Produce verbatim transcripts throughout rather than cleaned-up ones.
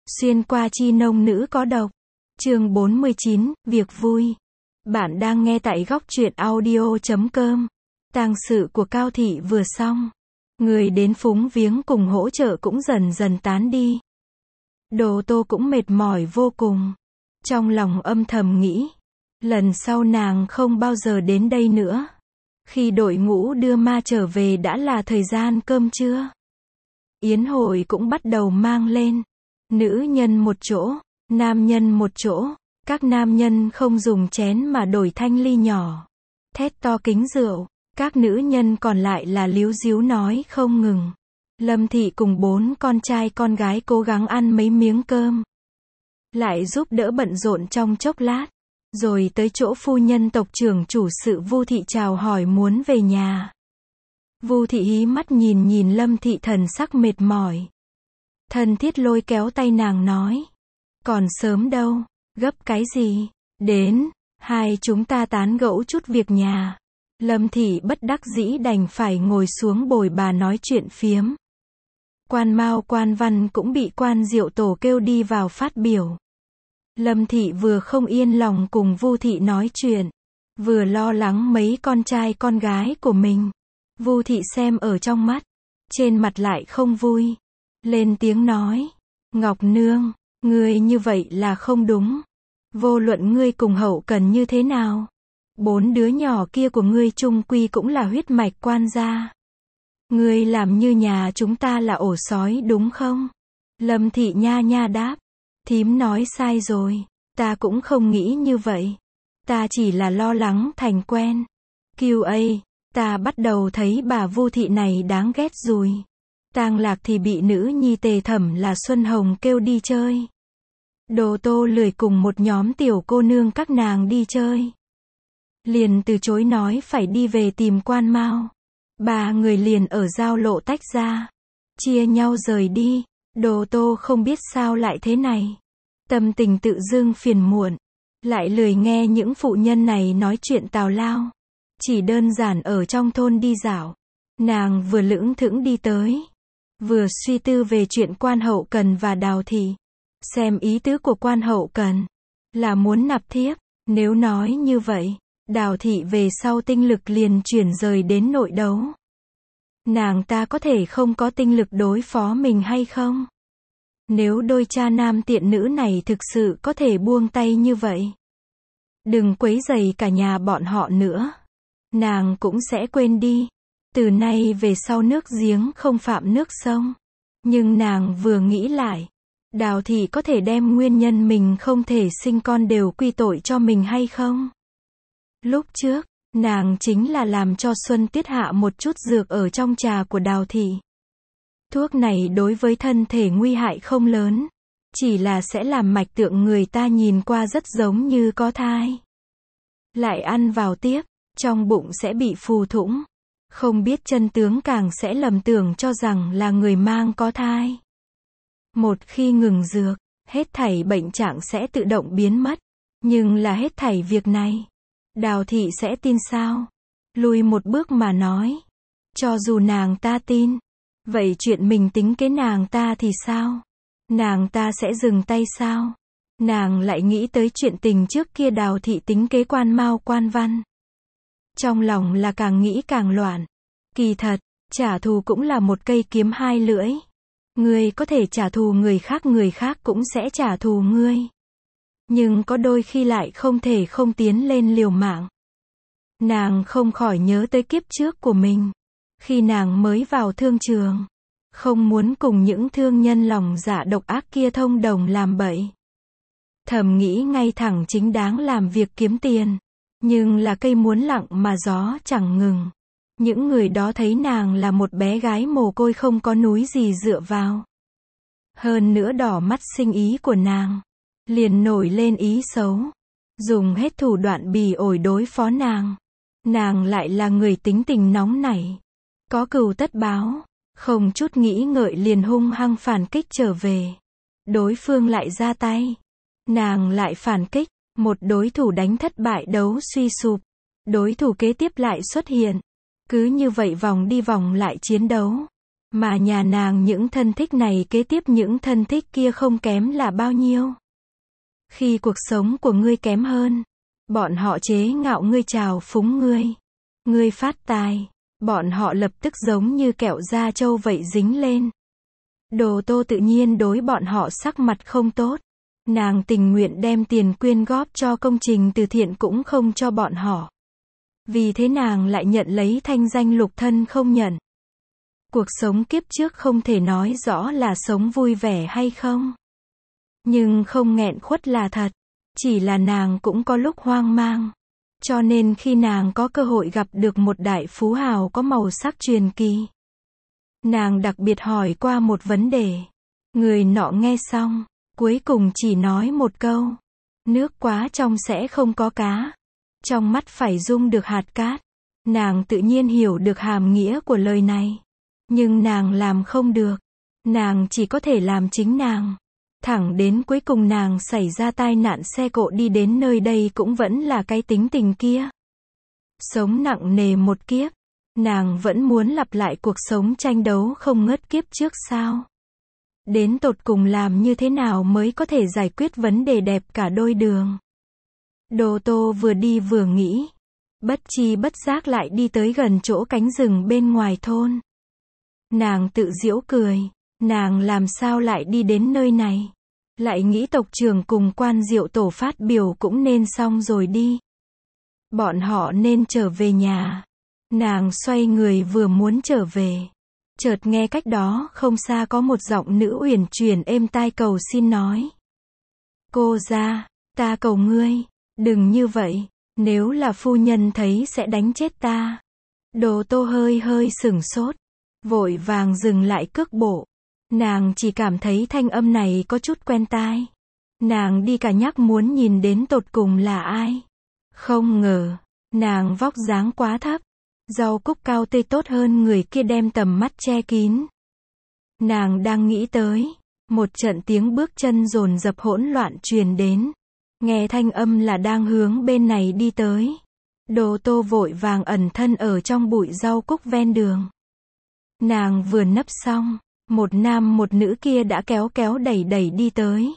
Xuyên qua chi nông nữ có độc. Chương bốn mươi chín, việc vui. Bạn đang nghe tại góc truyện audio chấm com. Tang sự của Cao Thị vừa xong. Người đến phúng viếng cùng hỗ trợ cũng dần dần tán đi. Đồ Tô cũng mệt mỏi vô cùng. Trong lòng âm thầm nghĩ. Lần sau nàng không bao giờ đến đây nữa. Khi đội ngũ đưa ma trở về đã là thời gian cơm trưa. Yến hội cũng bắt đầu mang lên. Nữ nhân một chỗ, nam nhân một chỗ. Các nam nhân không dùng chén mà đổi thanh ly nhỏ. Thét to kính rượu. Các nữ nhân còn lại là líu díu nói không ngừng. Lâm Thị cùng bốn con trai con gái cố gắng ăn mấy miếng cơm. Lại giúp đỡ bận rộn trong chốc lát. Rồi tới chỗ phu nhân tộc trưởng chủ sự Vu Thị chào hỏi muốn về nhà. Vu Thị hí mắt nhìn nhìn Lâm Thị thần sắc mệt mỏi. Thân thiết lôi kéo tay nàng nói. Còn sớm đâu, gấp cái gì, đến, hai chúng ta tán gẫu chút việc nhà. Lâm Thị bất đắc dĩ đành phải ngồi xuống bồi bà nói chuyện phiếm. Quan Mao Quan Văn cũng bị Quan Diệu Tổ kêu đi vào phát biểu. Lâm Thị vừa không yên lòng cùng Vu Thị nói chuyện, vừa lo lắng mấy con trai con gái của mình. Vu Thị xem ở trong mắt, trên mặt lại không vui. Lên tiếng nói, Ngọc Nương, ngươi như vậy là không đúng. Vô luận ngươi cùng Hậu Cần như thế nào, bốn đứa nhỏ kia của ngươi chung quy cũng là huyết mạch Quan gia. Ngươi làm như nhà chúng ta là ổ sói đúng không? Lâm Thị nha nha đáp, thím nói sai rồi, ta cũng không nghĩ như vậy. Ta chỉ là lo lắng thành quen. Kiều ấy, ta bắt đầu thấy bà Vu Thị này đáng ghét rồi. Tang Lạc thì bị nữ nhi Tề Thẩm là Xuân Hồng kêu đi chơi. Đồ Tô lười cùng một nhóm tiểu cô nương các nàng đi chơi. Liền từ chối nói phải đi về tìm Quan Mao. Ba người liền ở giao lộ tách ra. Chia nhau rời đi. Đồ Tô không biết sao lại thế này. Tâm tình tự dưng phiền muộn. Lại lười nghe những phụ nhân này nói chuyện tào lao. Chỉ đơn giản ở trong thôn đi dạo. Nàng vừa lững thững đi tới. Vừa suy tư về chuyện Quan Hậu Cần và Đào Thị. Xem ý tứ của Quan Hậu Cần là muốn nạp thiếp. Nếu nói như vậy, Đào Thị về sau tinh lực liền chuyển rời đến nội đấu. Nàng ta có thể không có tinh lực đối phó mình hay không? Nếu đôi cha nam tiện nữ này thực sự có thể buông tay như vậy, đừng quấy rầy cả nhà bọn họ nữa, nàng cũng sẽ quên đi. Từ nay về sau nước giếng không phạm nước sông. Nhưng nàng vừa nghĩ lại, Đào Thị có thể đem nguyên nhân mình không thể sinh con đều quy tội cho mình hay không? Lúc trước, nàng chính là làm cho Xuân Tiết hạ một chút dược ở trong trà của Đào Thị. Thuốc này đối với thân thể nguy hại không lớn, chỉ là sẽ làm mạch tượng người ta nhìn qua rất giống như có thai. Lại ăn vào tiếp, trong bụng sẽ bị phù thủng. Không biết chân tướng càng sẽ lầm tưởng cho rằng là người mang có thai. Một khi ngừng dược, hết thảy bệnh trạng sẽ tự động biến mất. Nhưng là hết thảy việc này, Đào Thị sẽ tin sao? Lùi một bước mà nói, cho dù nàng ta tin, vậy chuyện mình tính kế nàng ta thì sao? Nàng ta sẽ dừng tay sao? Nàng lại nghĩ tới chuyện tình trước kia Đào Thị tính kế Quan Mao Quan Văn. Trong lòng là càng nghĩ càng loạn. Kỳ thật, trả thù cũng là một cây kiếm hai lưỡi. Ngươi có thể trả thù người khác, người khác cũng sẽ trả thù ngươi. Nhưng có đôi khi lại không thể không tiến lên liều mạng. Nàng không khỏi nhớ tới kiếp trước của mình. Khi nàng mới vào thương trường, không muốn cùng những thương nhân lòng dạ độc ác kia thông đồng làm bậy. Thầm nghĩ ngay thẳng chính đáng làm việc kiếm tiền. Nhưng là cây muốn lặng mà gió chẳng ngừng. Những người đó thấy nàng là một bé gái mồ côi không có núi gì dựa vào. Hơn nữa đỏ mắt sinh ý của nàng. Liền nổi lên ý xấu. Dùng hết thủ đoạn bỉ ổi đối phó nàng. Nàng lại là người tính tình nóng nảy. Có cừu tất báo. Không chút nghĩ ngợi liền hung hăng phản kích trở về. Đối phương lại ra tay. Nàng lại phản kích. Một đối thủ đánh thất bại đấu suy sụp. Đối thủ kế tiếp lại xuất hiện. Cứ như vậy vòng đi vòng lại chiến đấu. Mà nhà nàng những thân thích này kế tiếp những thân thích kia không kém là bao nhiêu. Khi cuộc sống của ngươi kém hơn, bọn họ chế ngạo ngươi trào phúng ngươi. Ngươi phát tài, bọn họ lập tức giống như kẹo da trâu vậy dính lên. Đồ Tô tự nhiên đối bọn họ sắc mặt không tốt. Nàng tình nguyện đem tiền quyên góp cho công trình từ thiện cũng không cho bọn họ. Vì thế nàng lại nhận lấy thanh danh lục thân không nhận. Cuộc sống kiếp trước không thể nói rõ là sống vui vẻ hay không. Nhưng không nghẹn khuất là thật. Chỉ là nàng cũng có lúc hoang mang. Cho nên khi nàng có cơ hội gặp được một đại phú hào có màu sắc truyền kỳ, nàng đặc biệt hỏi qua một vấn đề. Người nọ nghe xong, cuối cùng chỉ nói một câu. Nước quá trong sẽ không có cá. Trong mắt phải dung được hạt cát. Nàng tự nhiên hiểu được hàm nghĩa của lời này. Nhưng nàng làm không được. Nàng chỉ có thể làm chính nàng. Thẳng đến cuối cùng nàng xảy ra tai nạn xe cộ đi đến nơi đây cũng vẫn là cái tính tình kia. Sống nặng nề một kiếp. Nàng vẫn muốn lặp lại cuộc sống tranh đấu không ngớt kiếp trước sao? Đến tột cùng làm như thế nào mới có thể giải quyết vấn đề đẹp cả đôi đường? Đồ Tô vừa đi vừa nghĩ. Bất chi bất giác lại đi tới gần chỗ cánh rừng bên ngoài thôn. Nàng tự giễu cười. Nàng làm sao lại đi đến nơi này? Lại nghĩ tộc trưởng cùng quan diệu tổ phát biểu cũng nên xong rồi đi. Bọn họ nên trở về nhà. Nàng xoay người vừa muốn trở về. Chợt nghe cách đó không xa có một giọng nữ uyển chuyển êm tai cầu xin nói. Cô gia, ta cầu ngươi, đừng như vậy, nếu là phu nhân thấy sẽ đánh chết ta. Đồ Tô hơi hơi sửng sốt, vội vàng dừng lại cước bộ. Nàng chỉ cảm thấy thanh âm này có chút quen tai. Nàng đi cả nhắc muốn nhìn đến tột cùng là ai. Không ngờ, nàng vóc dáng quá thấp. Rau cúc cao tươi tốt hơn người kia đem tầm mắt che kín. Nàng đang nghĩ tới. Một trận tiếng bước chân dồn dập hỗn loạn truyền đến. Nghe thanh âm là đang hướng bên này đi tới. Đồ Tô vội vàng ẩn thân ở trong bụi rau cúc ven đường. Nàng vừa nấp xong. Một nam một nữ kia đã kéo kéo đẩy đẩy đi tới.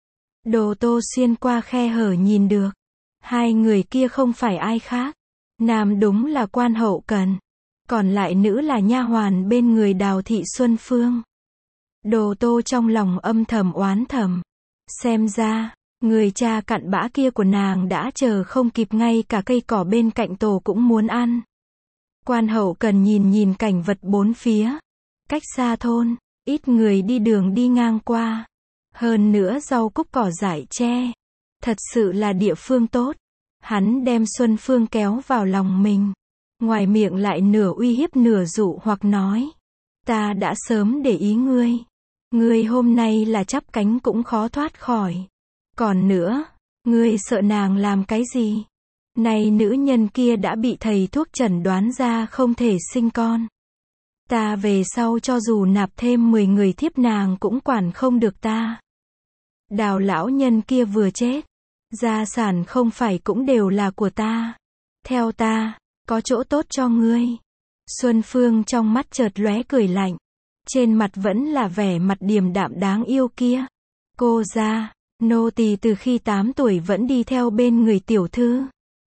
Đồ Tô xuyên qua khe hở nhìn được. Hai người kia không phải ai khác. Nam đúng là Quan Hậu Cần. Còn lại nữ là nha hoàn bên người Đào Thị Xuân Phương. Đồ Tô trong lòng âm thầm oán thầm. Xem ra, người cha cặn bã kia của nàng đã chờ không kịp, ngay cả cây cỏ bên cạnh tổ cũng muốn ăn. Quan Hậu Cần nhìn nhìn cảnh vật bốn phía. Cách xa thôn, ít người đi đường đi ngang qua. Hơn nữa rau cúc cỏ dại tre. Thật sự là địa phương tốt. Hắn đem Xuân Phương kéo vào lòng mình. Ngoài miệng lại nửa uy hiếp nửa dụ hoặc nói. Ta đã sớm để ý ngươi. Ngươi hôm nay là chắp cánh cũng khó thoát khỏi. Còn nữa, ngươi sợ nàng làm cái gì? Này nữ nhân kia đã bị thầy thuốc chẩn đoán ra không thể sinh con. Ta về sau cho dù nạp thêm mười người thiếp nàng cũng quản không được ta. Đào lão nhân kia vừa chết. Gia sản không phải cũng đều là của ta. Theo ta, có chỗ tốt cho ngươi. Xuân Phương trong mắt chợt lóe cười lạnh. Trên mặt vẫn là vẻ mặt điềm đạm đáng yêu kia. Cô gia, nô tỳ từ khi tám tuổi vẫn đi theo bên người tiểu thư.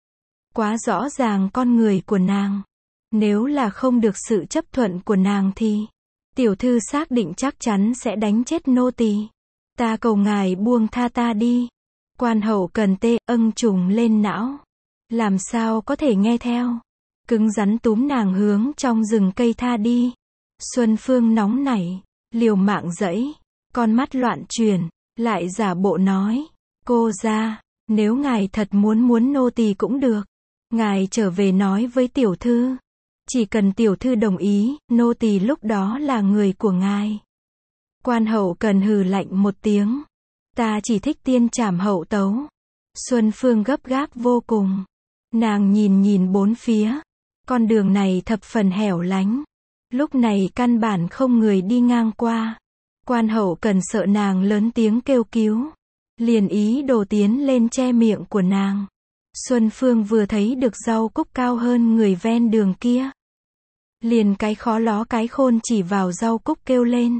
Quá rõ ràng con người của nàng. Nếu là không được sự chấp thuận của nàng thì tiểu thư xác định chắc chắn sẽ đánh chết nô tỳ. Ta cầu ngài buông tha ta đi. Quan Hậu Cần tê âng trùng lên não. Làm sao có thể nghe theo. Cứng rắn túm nàng hướng trong rừng cây tha đi. Xuân Phương nóng nảy, liều mạng giãy, con mắt loạn chuyển, lại giả bộ nói. Cô gia, nếu ngài thật muốn muốn nô tỳ cũng được. Ngài trở về nói với tiểu thư. Chỉ cần tiểu thư đồng ý, nô tỳ lúc đó là người của ngài. Quan Hậu Cần hừ lạnh một tiếng. Ta chỉ thích tiên trảm hậu tấu. Xuân Phương gấp gáp vô cùng. Nàng nhìn nhìn bốn phía. Con đường này thập phần hẻo lánh. Lúc này căn bản không người đi ngang qua. Quan Hậu Cần sợ nàng lớn tiếng kêu cứu. Liền ý đồ tiến lên che miệng của nàng. Xuân Phương vừa thấy được rau cúc cao hơn người ven đường kia. Liền cái khó ló cái khôn chỉ vào rau cúc kêu lên.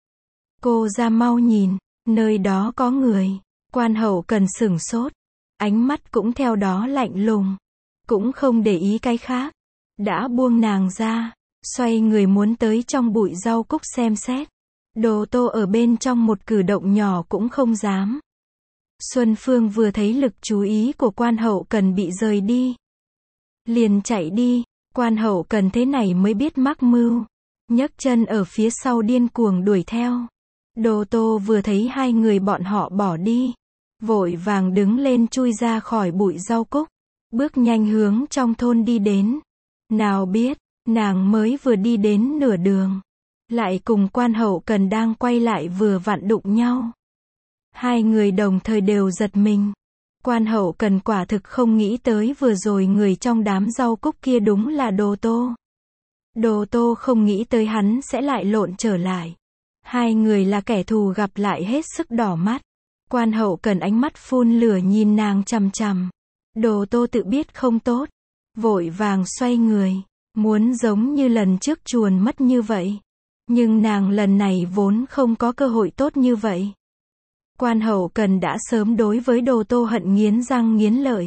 Cô ra mau nhìn, nơi đó có người. Quan Hậu Cần sửng sốt, ánh mắt cũng theo đó lạnh lùng, cũng không để ý cái khác, đã buông nàng ra, xoay người muốn tới trong bụi rau cúc xem xét. Đồ Tô ở bên trong một cử động nhỏ cũng không dám. Xuân Phương vừa thấy lực chú ý của Quan Hậu Cần bị rời đi, liền chạy đi. Quan Hậu Cần thế này mới biết mắc mưu, nhấc chân ở phía sau điên cuồng đuổi theo. Đồ Tô vừa thấy hai người bọn họ bỏ đi, vội vàng đứng lên chui ra khỏi bụi rau cúc, bước nhanh hướng trong thôn đi đến. Nào biết, nàng mới vừa đi đến nửa đường, lại cùng Quan Hậu Cần đang quay lại vừa vặn đụng nhau. Hai người đồng thời đều giật mình. Quan Hậu Cần quả thực không nghĩ tới vừa rồi người trong đám rau cúc kia đúng là Đồ Tô. Đồ Tô không nghĩ tới hắn sẽ lại lộn trở lại. Hai người là kẻ thù gặp lại hết sức đỏ mắt. Quan Hậu Cần ánh mắt phun lửa nhìn nàng chằm chằm. Đồ Tô tự biết không tốt, vội vàng xoay người, muốn giống như lần trước chuồn mất như vậy. Nhưng nàng lần này vốn không có cơ hội tốt như vậy. Quan Hậu Cần đã sớm đối với Đồ Tô hận nghiến răng nghiến lợi.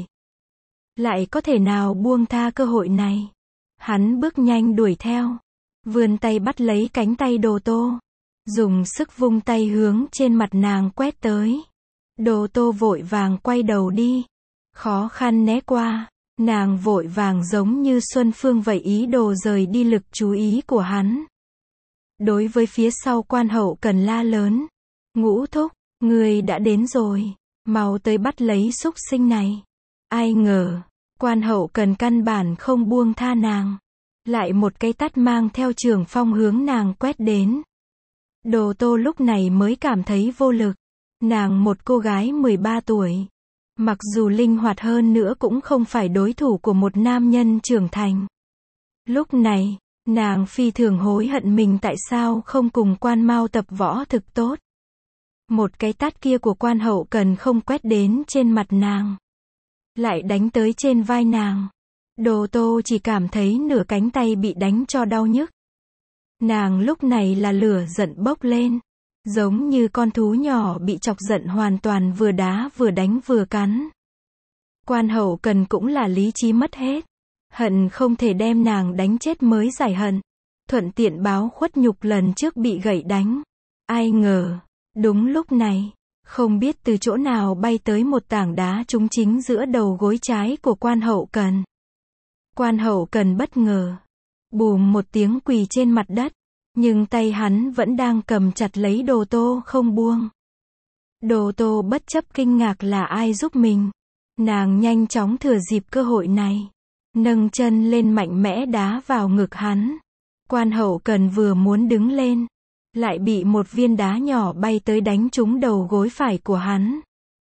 Lại có thể nào buông tha cơ hội này? Hắn bước nhanh đuổi theo, vươn tay bắt lấy cánh tay Đồ Tô, dùng sức vung tay hướng trên mặt nàng quét tới. Đồ Tô vội vàng quay đầu đi, khó khăn né qua. Nàng vội vàng giống như Xuân Phương vậy ý đồ rời đi lực chú ý của hắn. Đối với phía sau Quan Hậu Cần la lớn. Ngũ thúc, người đã đến rồi, mau tới bắt lấy súc sinh này. Ai ngờ, Quan Hậu Cần căn bản không buông tha nàng. Lại một cái tát mang theo trường phong hướng nàng quét đến. Đồ Tô lúc này mới cảm thấy vô lực. Nàng một cô gái mười ba tuổi. Mặc dù linh hoạt hơn nữa cũng không phải đối thủ của một nam nhân trưởng thành. Lúc này, nàng phi thường hối hận mình tại sao không cùng Quan Mao tập võ thực tốt. Một cái tát kia của Quan Hậu Cần không quét đến trên mặt nàng, lại đánh tới trên vai nàng. Đồ Tô chỉ cảm thấy nửa cánh tay bị đánh cho đau nhức. Nàng lúc này là lửa giận bốc lên, giống như con thú nhỏ bị chọc giận hoàn toàn vừa đá vừa đánh vừa cắn. Quan Hậu Cần cũng là lý trí mất hết, hận không thể đem nàng đánh chết mới giải hận, thuận tiện báo khuất nhục lần trước bị gậy đánh. Ai ngờ, đúng lúc này, không biết từ chỗ nào bay tới một tảng đá trúng chính giữa đầu gối trái của Quan Hậu Cần. Quan Hậu Cần bất ngờ, bùm một tiếng quỳ trên mặt đất, nhưng tay hắn vẫn đang cầm chặt lấy Đồ Tô không buông. Đồ Tô bất chấp kinh ngạc là ai giúp mình, nàng nhanh chóng thừa dịp cơ hội này, nâng chân lên mạnh mẽ đá vào ngực hắn. Quan Hậu Cần vừa muốn đứng lên, lại bị một viên đá nhỏ bay tới đánh trúng đầu gối phải của hắn.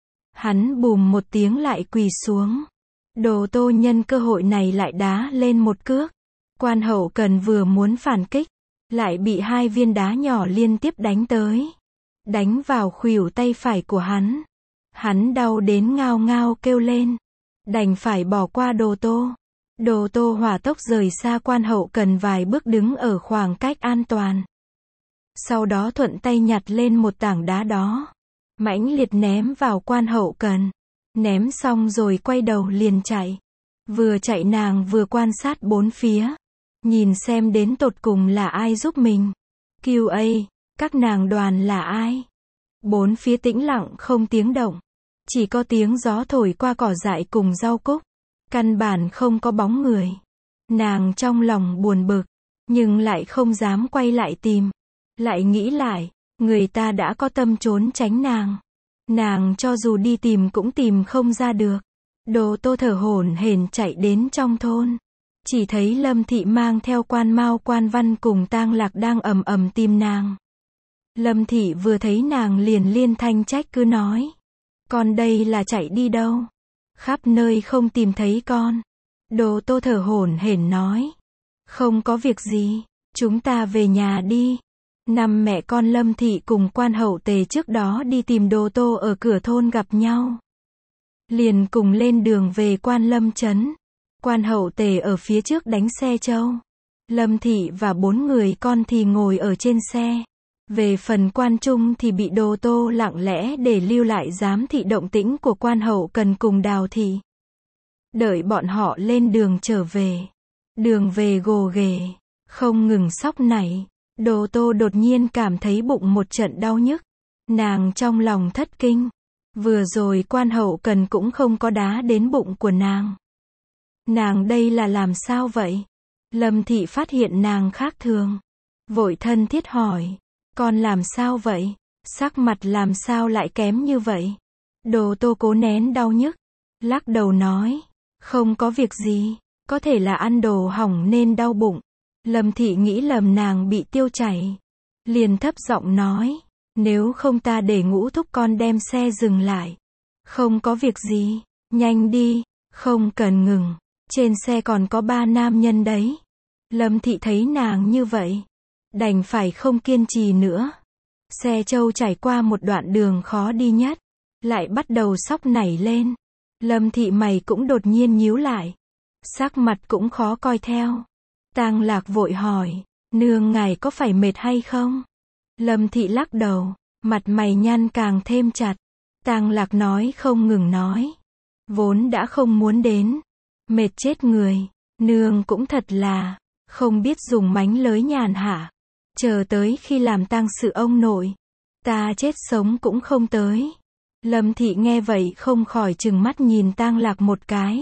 Hắn bùm một tiếng lại quỳ xuống. Đồ Tô nhân cơ hội này lại đá lên một cước. Quan Hậu Cần vừa muốn phản kích, lại bị hai viên đá nhỏ liên tiếp đánh tới, đánh vào khuỷu tay phải của hắn. Hắn đau đến ngao ngao kêu lên, đành phải bỏ qua Đồ Tô. Đồ Tô hỏa tốc rời xa Quan Hậu Cần vài bước đứng ở khoảng cách an toàn. Sau đó thuận tay nhặt lên một tảng đá đó, mãnh liệt ném vào Quan Hậu Cần. Ném xong rồi quay đầu liền chạy. Vừa chạy nàng vừa quan sát bốn phía, nhìn xem đến tột cùng là ai giúp mình. Kiu ây, các nàng đoàn là ai? Bốn phía tĩnh lặng không tiếng động, chỉ có tiếng gió thổi qua cỏ dại cùng rau cúc, căn bản không có bóng người. Nàng trong lòng buồn bực, nhưng lại không dám quay lại tìm. Lại nghĩ lại, người ta đã có tâm trốn tránh nàng. Nàng cho dù đi tìm cũng tìm không ra được. Đồ Tô thở hổn hển chạy đến trong thôn. Chỉ thấy Lâm Thị mang theo Quan Mao Quan Văn cùng Tang Lạc đang ầm ầm tìm nàng. Lâm Thị vừa thấy nàng liền liên thanh trách cứ nói. Con đây là chạy đi đâu? Khắp nơi không tìm thấy con. Đồ Tô thở hổn hển nói. Không có việc gì, chúng ta về nhà đi. Năm mẹ con Lâm Thị cùng Quan Hậu Tề trước đó đi tìm Đồ Tô ở cửa thôn gặp nhau. Liền cùng lên đường về Quan Lâm trấn. Quan Hậu Tề ở phía trước đánh xe trâu. Lâm Thị và bốn người con thì ngồi ở trên xe. Về phần quan trung thì bị Đồ Tô lặng lẽ để lưu lại giám thị động tĩnh của quan hậu cần cùng Đào Thị. Đợi bọn họ lên đường trở về. Đường về gồ ghề, không ngừng sóc nảy. Đồ Tô đột nhiên cảm thấy bụng một trận đau nhức. Nàng trong lòng thất kinh. Vừa rồi quan hậu cần cũng không có đá đến bụng của nàng. Nàng đây là làm sao vậy? Lâm Thị phát hiện nàng khác thường. Vội thân thiết hỏi. Con làm sao vậy? Sắc mặt làm sao lại kém như vậy? Đồ Tô cố nén đau nhức. Lắc đầu nói. Không có việc gì. Có thể là ăn đồ hỏng nên đau bụng. Lâm Thị nghĩ lầm nàng bị tiêu chảy. Liền thấp giọng nói. Nếu không ta để Ngũ thúc con đem xe dừng lại. Không có việc gì. Nhanh đi. Không cần ngừng. Trên xe còn có ba nam nhân đấy. Lâm Thị thấy nàng như vậy. Đành phải không kiên trì nữa. Xe trâu trải qua một đoạn đường khó đi nhất. Lại bắt đầu sóc nảy lên. Lâm Thị mày cũng đột nhiên nhíu lại. Sắc mặt cũng khó coi theo. Tang Lạc vội hỏi. Nương ngài có phải mệt hay không? Lâm Thị lắc đầu. Mặt mày nhăn càng thêm chặt. Tang Lạc nói không ngừng nói. Vốn đã không muốn đến. Mệt chết người. Nương cũng thật là. Không biết dùng mánh lới nhàn hạ. Chờ tới khi làm tang sự ông nội. Ta chết sống cũng không tới. Lâm Thị nghe vậy không khỏi trừng mắt nhìn Tang Lạc một cái.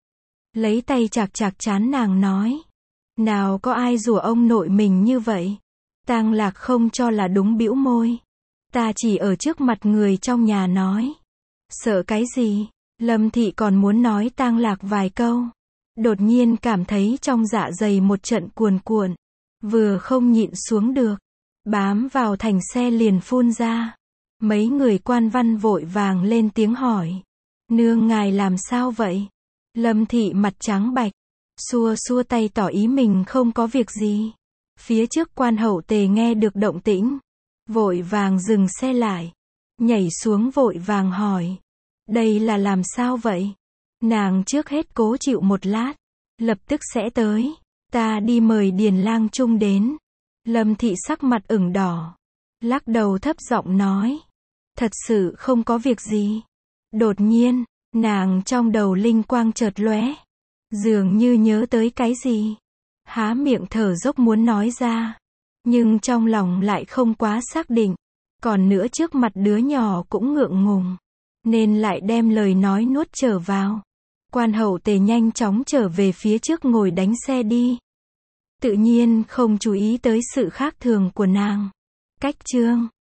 Lấy tay chạc chạc chán nàng nói. Nào có ai rủa ông nội mình như vậy? Tang Lạc không cho là đúng bĩu môi. Ta chỉ ở trước mặt người trong nhà nói. Sợ cái gì? Lâm Thị còn muốn nói Tang Lạc vài câu. Đột nhiên cảm thấy trong dạ dày một trận cuồn cuộn. Vừa không nhịn xuống được. Bám vào thành xe liền phun ra. Mấy người quan văn vội vàng lên tiếng hỏi. Nương ngài làm sao vậy? Lâm Thị mặt trắng bạch. Xua xua tay tỏ ý mình không có việc gì. Phía trước quan hậu Tề nghe được động tĩnh. Vội vàng dừng xe lại. Nhảy xuống vội vàng hỏi. Đây là làm sao vậy? Nàng trước hết cố chịu một lát. Lập tức sẽ tới. Ta đi mời Điền Lang Trung đến. Lâm Thị sắc mặt ửng đỏ. Lắc đầu thấp giọng nói. Thật sự không có việc gì. Đột nhiên, nàng trong đầu linh quang chợt lóe. Dường như nhớ tới cái gì. Há miệng thở dốc muốn nói ra. Nhưng trong lòng lại không quá xác định. Còn nữa trước mặt đứa nhỏ cũng ngượng ngùng. Nên lại đem lời nói nuốt trở vào. Quan hậu Tề nhanh chóng trở về phía trước ngồi đánh xe đi. Tự nhiên không chú ý tới sự khác thường của nàng. Cách chương